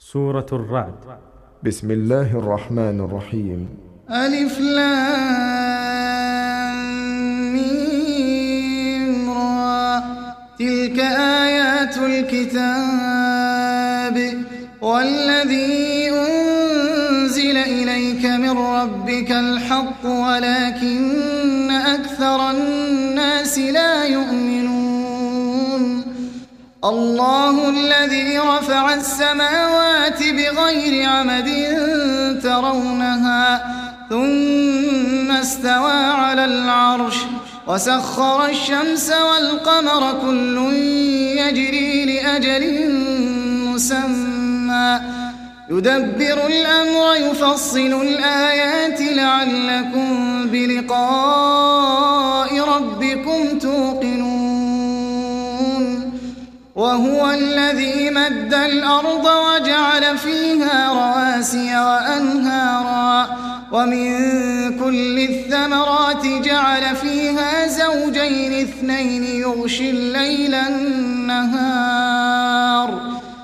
سورة الرعد. بسم الله الرحمن الرحيم. ألف لام ميم را. تلك آيات الكتاب والذي أنزل إليك من ربك الحق ولكن أكثر الناس لا يؤمنون. الله الذي رفع السماوات بغير عمد ترونها ثم استوى على العرش وسخر الشمس والقمر كل يجري لأجل مسمى يدبر الأمر يفصل الآيات لعلكم بلقاء ربكم توقنون. وهو الذي مد الأرض وجعل فيها رواسي وأنهارا ومن كل الثمرات جعل فيها زوجين اثنين يغشي الليل النهار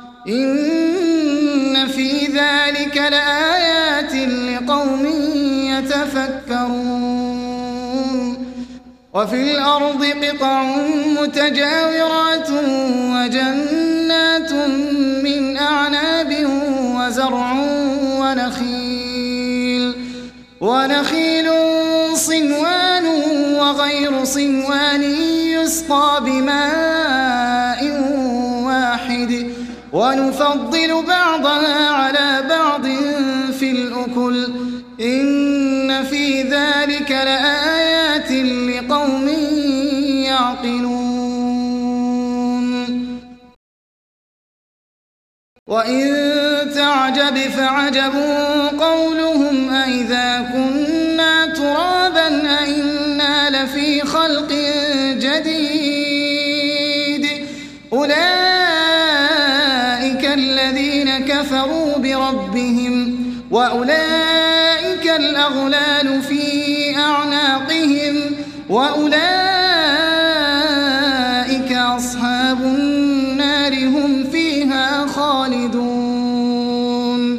إن في ذلك لآيات لقوم يتفكرون. وفي الأرض قطع متجاورات وجنات من أعناب وزرع ونخيل صنوان وغير صنوان يسقى بماء واحد ونفضل بعضها على بعض في الأكل إن في ذلك لآيات لقوم يعقلون. وإن تعجب فعجب قولهم أإذا كنا ترابا أإنا لفي خلق جديد أولئك الذين كفروا بربهم وأولئك الأغلال في أعناقهم وأولئك أصحاب النار هم فيها خالدون.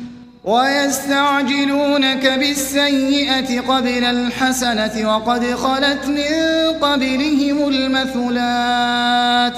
ويستعجلونك بالسيئة قبل الحسنة وقد خلت من قبلهم المثلات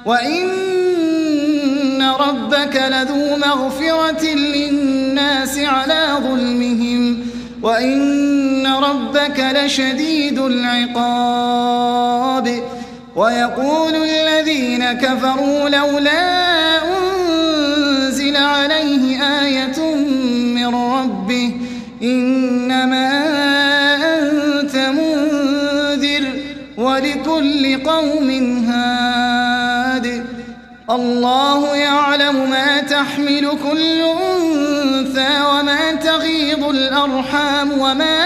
وإن ربك لذو مغفرة للناس على ظلمهم وإن ربك لشديد العقاب. ويقول الذين كفروا لولا أنزل عليه آية من ربه إنما أنت منذر ولكل قوم هاد. الله يعلم ما تحمل كل أنثى وما تغيض الأرحام وما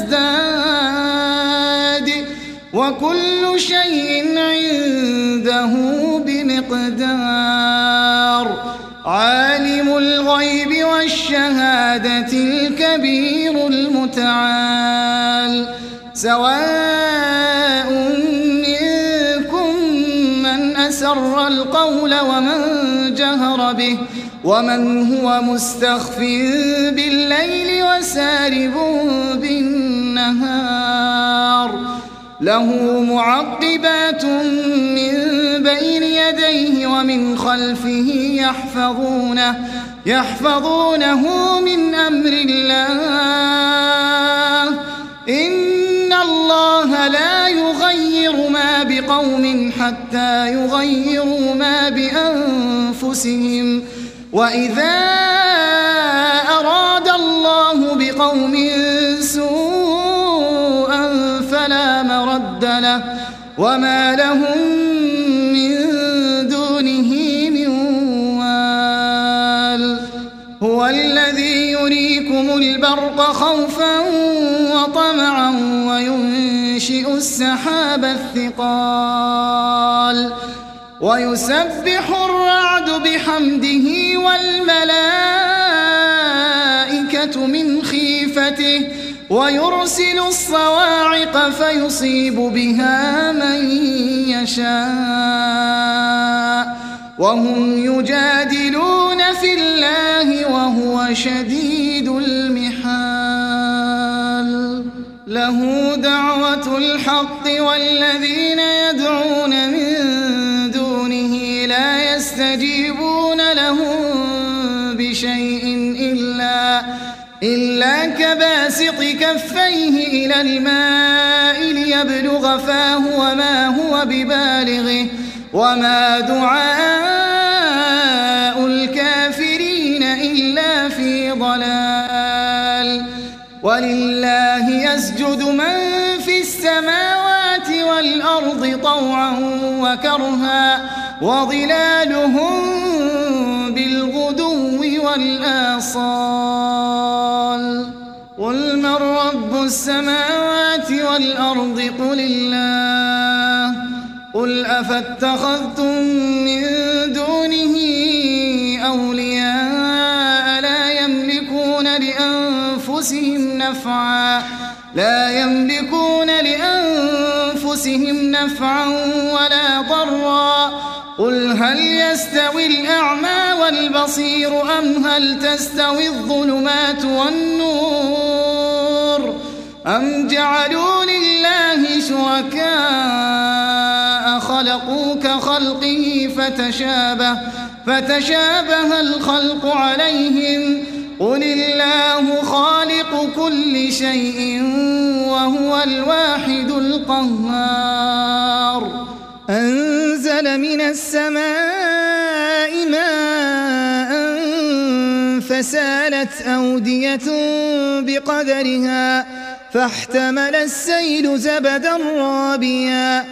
تزداد وكل شيء عنده بمقدار. عالم الغيب والشهادة الكبير المتعال. سواء منكم من أسر القول ومن جهر به ومن هو مستخف بالليل وسارب بالنهار. له معقبات من بين يديه ومن خلفه يحفظونه من أمر الله. إن الله لا يغير ما بقوم حتى يغيروا ما بأنفسهم وإذا أراد الله بقوم سوءا فلا مرد له وما لهم من دونه من وال. هو الذي يريكم البرق خوفا وطمعا وينشئ السحاب الثقال ويسبح الرعد بحمده والملائكة من خيفته ويرسل الصواعق فيصيب بها من يشاء وهم يجادلون في الله شديد المحال له دعوة الحق والذين يدعون من دونه لا يستجيبون لهم بشيء إلا كباسط كفيه إلى الماء ليبلغ فاه وما هو ببالغه وما دعاء الكافرين إلا في ضلال ولله يسجد من في السماوات والأرض طوعا وكرها وظلالهم بالغدو والآصال قل من رب السماوات والأرض قل الله قل أفاتخذتم من دونه أولياء لا يملكون لأنفسهم نفعا ولا ضرا قل هل يستوي الأعمى والبصير أم هل تستوي الظلمات والنور أم جعلوا لله شركاء خلقوا كخلقه فتشابه الخلق عليهم قل الله خالق كل شيء وهو الواحد القهار أنزل من السماء ماء فسالت أودية بقدرها فاحتمل السيل زبدا رابيا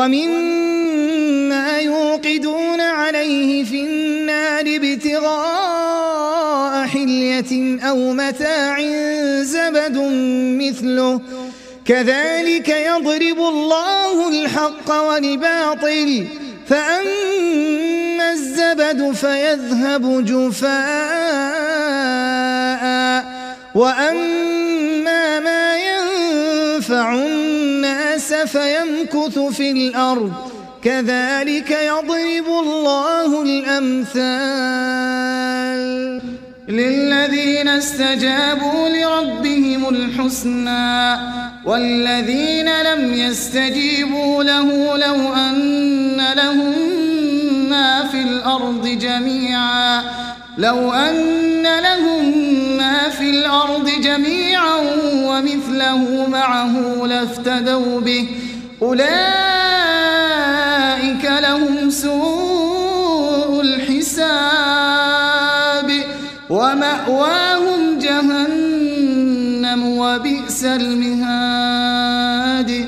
ومما يوقدون عليه في النار ابتغاء حلية أو متاع زبد مثله كذلك يضرب الله الحق والباطل فأما الزبد فيذهب جفاء وأما ما ينفع الناس فيمكث في الأرض كذلك يضرب الله الأمثال للذين استجابوا لربهم الحسنى والذين لم يستجيبوا له لو أن لهم ما في الأرض جميعا ومثله معه لافتدوا به أولئك لهم سوء الحساب ومأواهم جهنم وبئس المهاد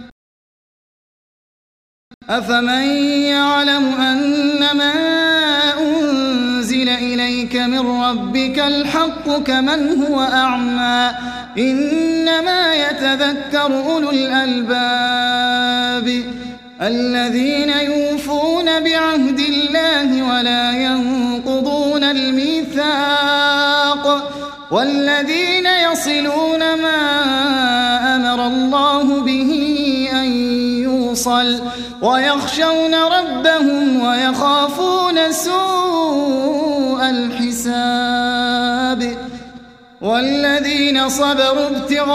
أفمن يعلم أنما أنزل إليك من ربك الحق كمن هو أعمى إنما يتذكر أولو الألباب الذين يوفون بعهد الله ولا ينقضون الميثاق والذين يصلون ما أمر الله به أن يوصل ويخشون ربهم ويخافون سوء الحساب والذين صبروا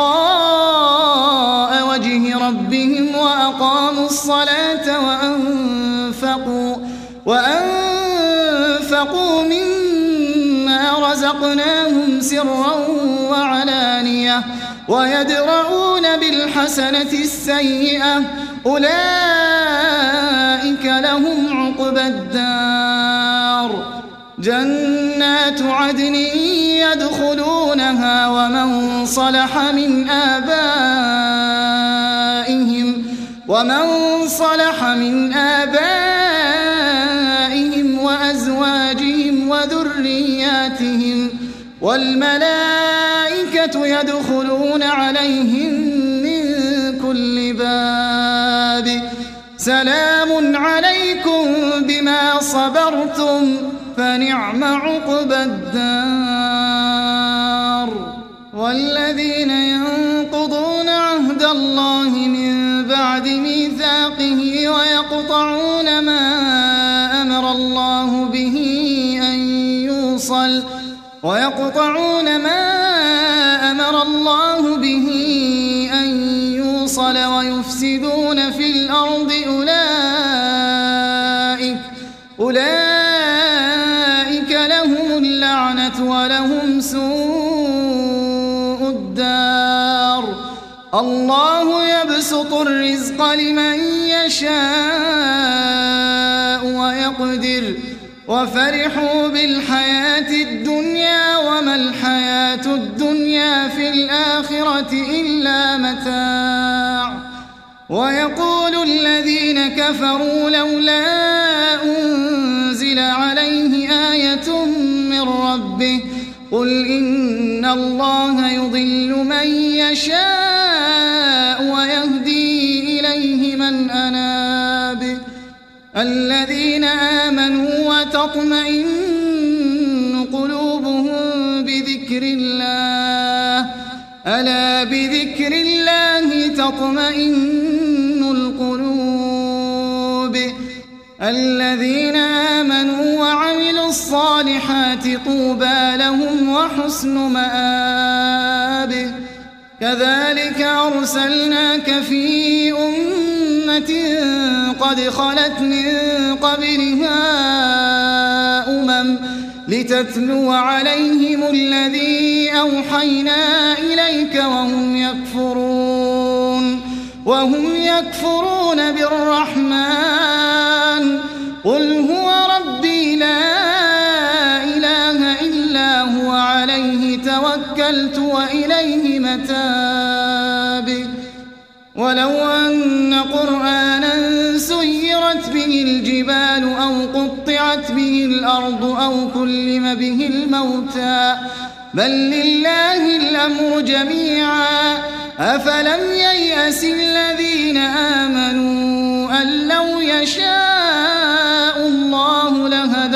ابتغاء وجه ربهم وأقاموا الصلاة وأنفقوا مما رزقناهم سرا وعلانية ويدرؤون بالحسنة السيئة أولئك لهم عقبى الدار جنات عدن يدخلونها ومن صلح من آبائهم وأزواجهم وذرياتهم والملائكة يدخلون عليهم من كل باب سلام عليكم بما صبرتم فنعم عقبى الدار والذين ينقضون عهد الله من بعد ميثاقه ويقطعون ما أمر الله به أن يوصل ويقطعون ما أمر الله به أن يوصل ويفسدون في الأرض أولئك لهم اللعنة ولهم سوء الدار. الله يبسط الرزق لمن يشاء ويقدر وفرحوا بالحياة الدنيا وما الحياة الدنيا في الآخرة إلا متاع. ويقول الذين كفروا لولا أنزل عليه آية من ربه قل إن الله يضل من يشاء ويهدي إليه من أناب. الذين آمنوا وتطمئن قلوبهم بذكر الله ألا بذكر الله تطمئن القلوب. الذين آمنوا وعملوا الصالحات طوبى لهم وحسن مآب. كذلك أرسلناك في أمة قد خلت من قبلها لتتلو عليهم الذي أوحينا إليك وهم يكفرون بالرحمن قل هو ربي لا إله إلا هو عليه توكلت وإليه متاب. ولو أن قرآنا سيرت به الجبال أو قطعت به الأرض أو كلم به الموتى بل لله الأمر جميعا أفلم ييأس الذين آمنوا أن لو يشاء الله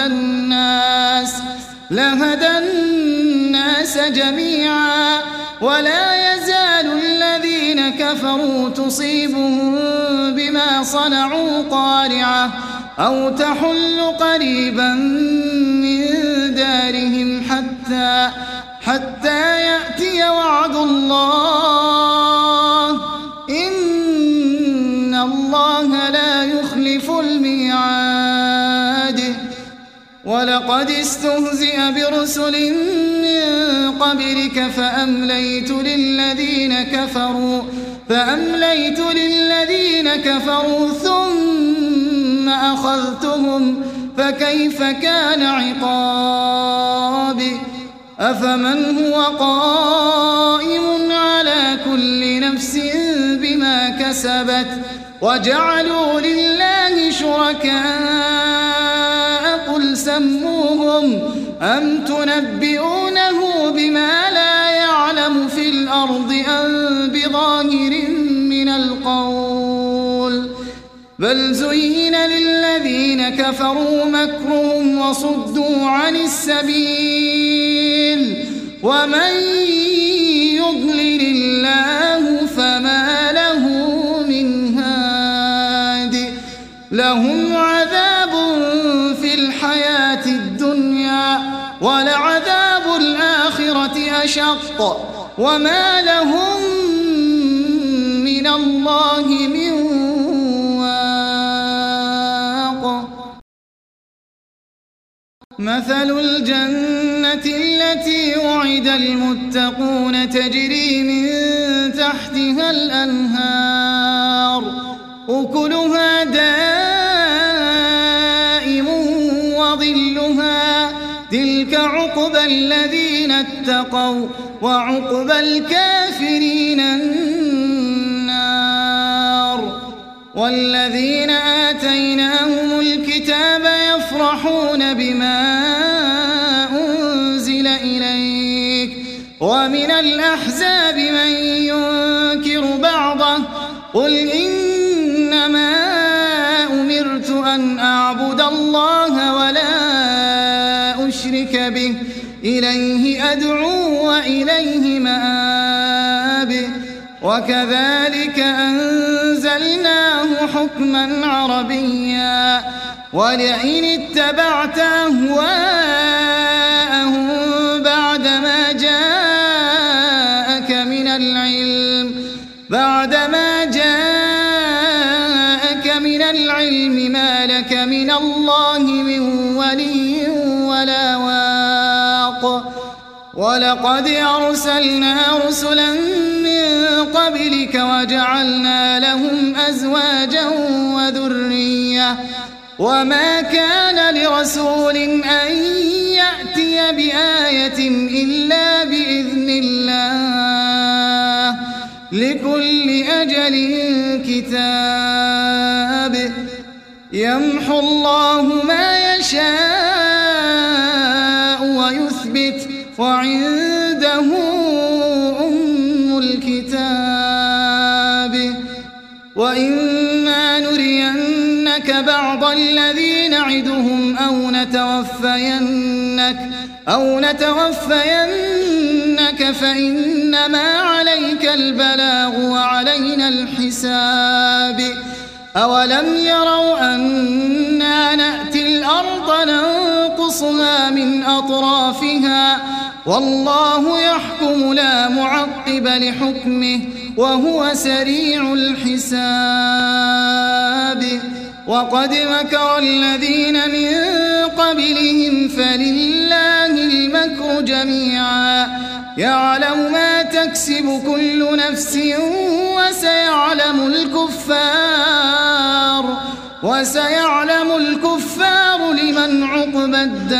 لهدى الناس جميعا ولا يزال الذين كفروا تصيبهم بما صنعوا قارعة أو تحل قريبا من دارهم حتى يأتي وعد الله إن الله لا يخلف الميعاد. ولقد استهزئ برسل من قبلك فأمليت للذين كفروا ثم أخذتهم فكيف كان عقاب. أفمن هو قائم على كل نفس بما كسبت وجعلوا لله شركاء قل سموهم أم تنبئونه بما لا يعلم في الأرض أم بظاهر من القول بل زين للذين كفروا مكرهم وصدوا عن السبيل ومن يضلل الله فما له من هاد. لهم عذاب في الحياة الدنيا ولعذاب الآخرة أشق وما لهم من الله من واق. مثل الجنة التي وعد المتقون تجري من تحتها الأنهار أكلها دائم وظلها تلك عقبى الذين اتقوا وعقبى الكافرين النار. والذين آتيناهم الكتاب يفرحون بما أنزل إليك ومن الأحزاب من ينكر بعضه قل إنما أمرت أن أعبد الله ولا أشرك به إليه أدعو وإليه مآب. وكذلك أنزلناه حكما عربيا ولئن اتبعت أهواءهم من العلم ما لك من الله من ولي ولا واق ولقد أرسلنا رسلا من قبلك وجعلنا لهم أزواجا وذرية وما كان لرسول أن يأتي بآية إلا بإذن الله لكل أجل كتاب يمحو الله ما يشاء ويثبت وعنده أم الكتاب وإما نرينك بعض الذي نعدهم أو نتوفينك فإنما عليك البلاغ وعلينا الحساب أولم يروا أنا نأتي الأرض ننقصها من أطرافها والله يحكم لا معقب لحكمه وهو سريع الحساب وقد مكر الذين من قبلهم فلله المكر جميعا يعلم ما تكسب كل نفس وسيعلم الكفار لمن عقبى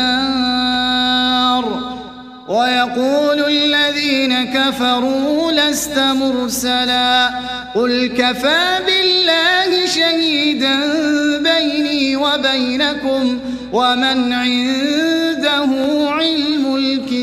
الدار ويقول الذين كفروا لست مرسلا قل كفى بالله شهيدا بيني وبينكم ومن عنده علم الكتاب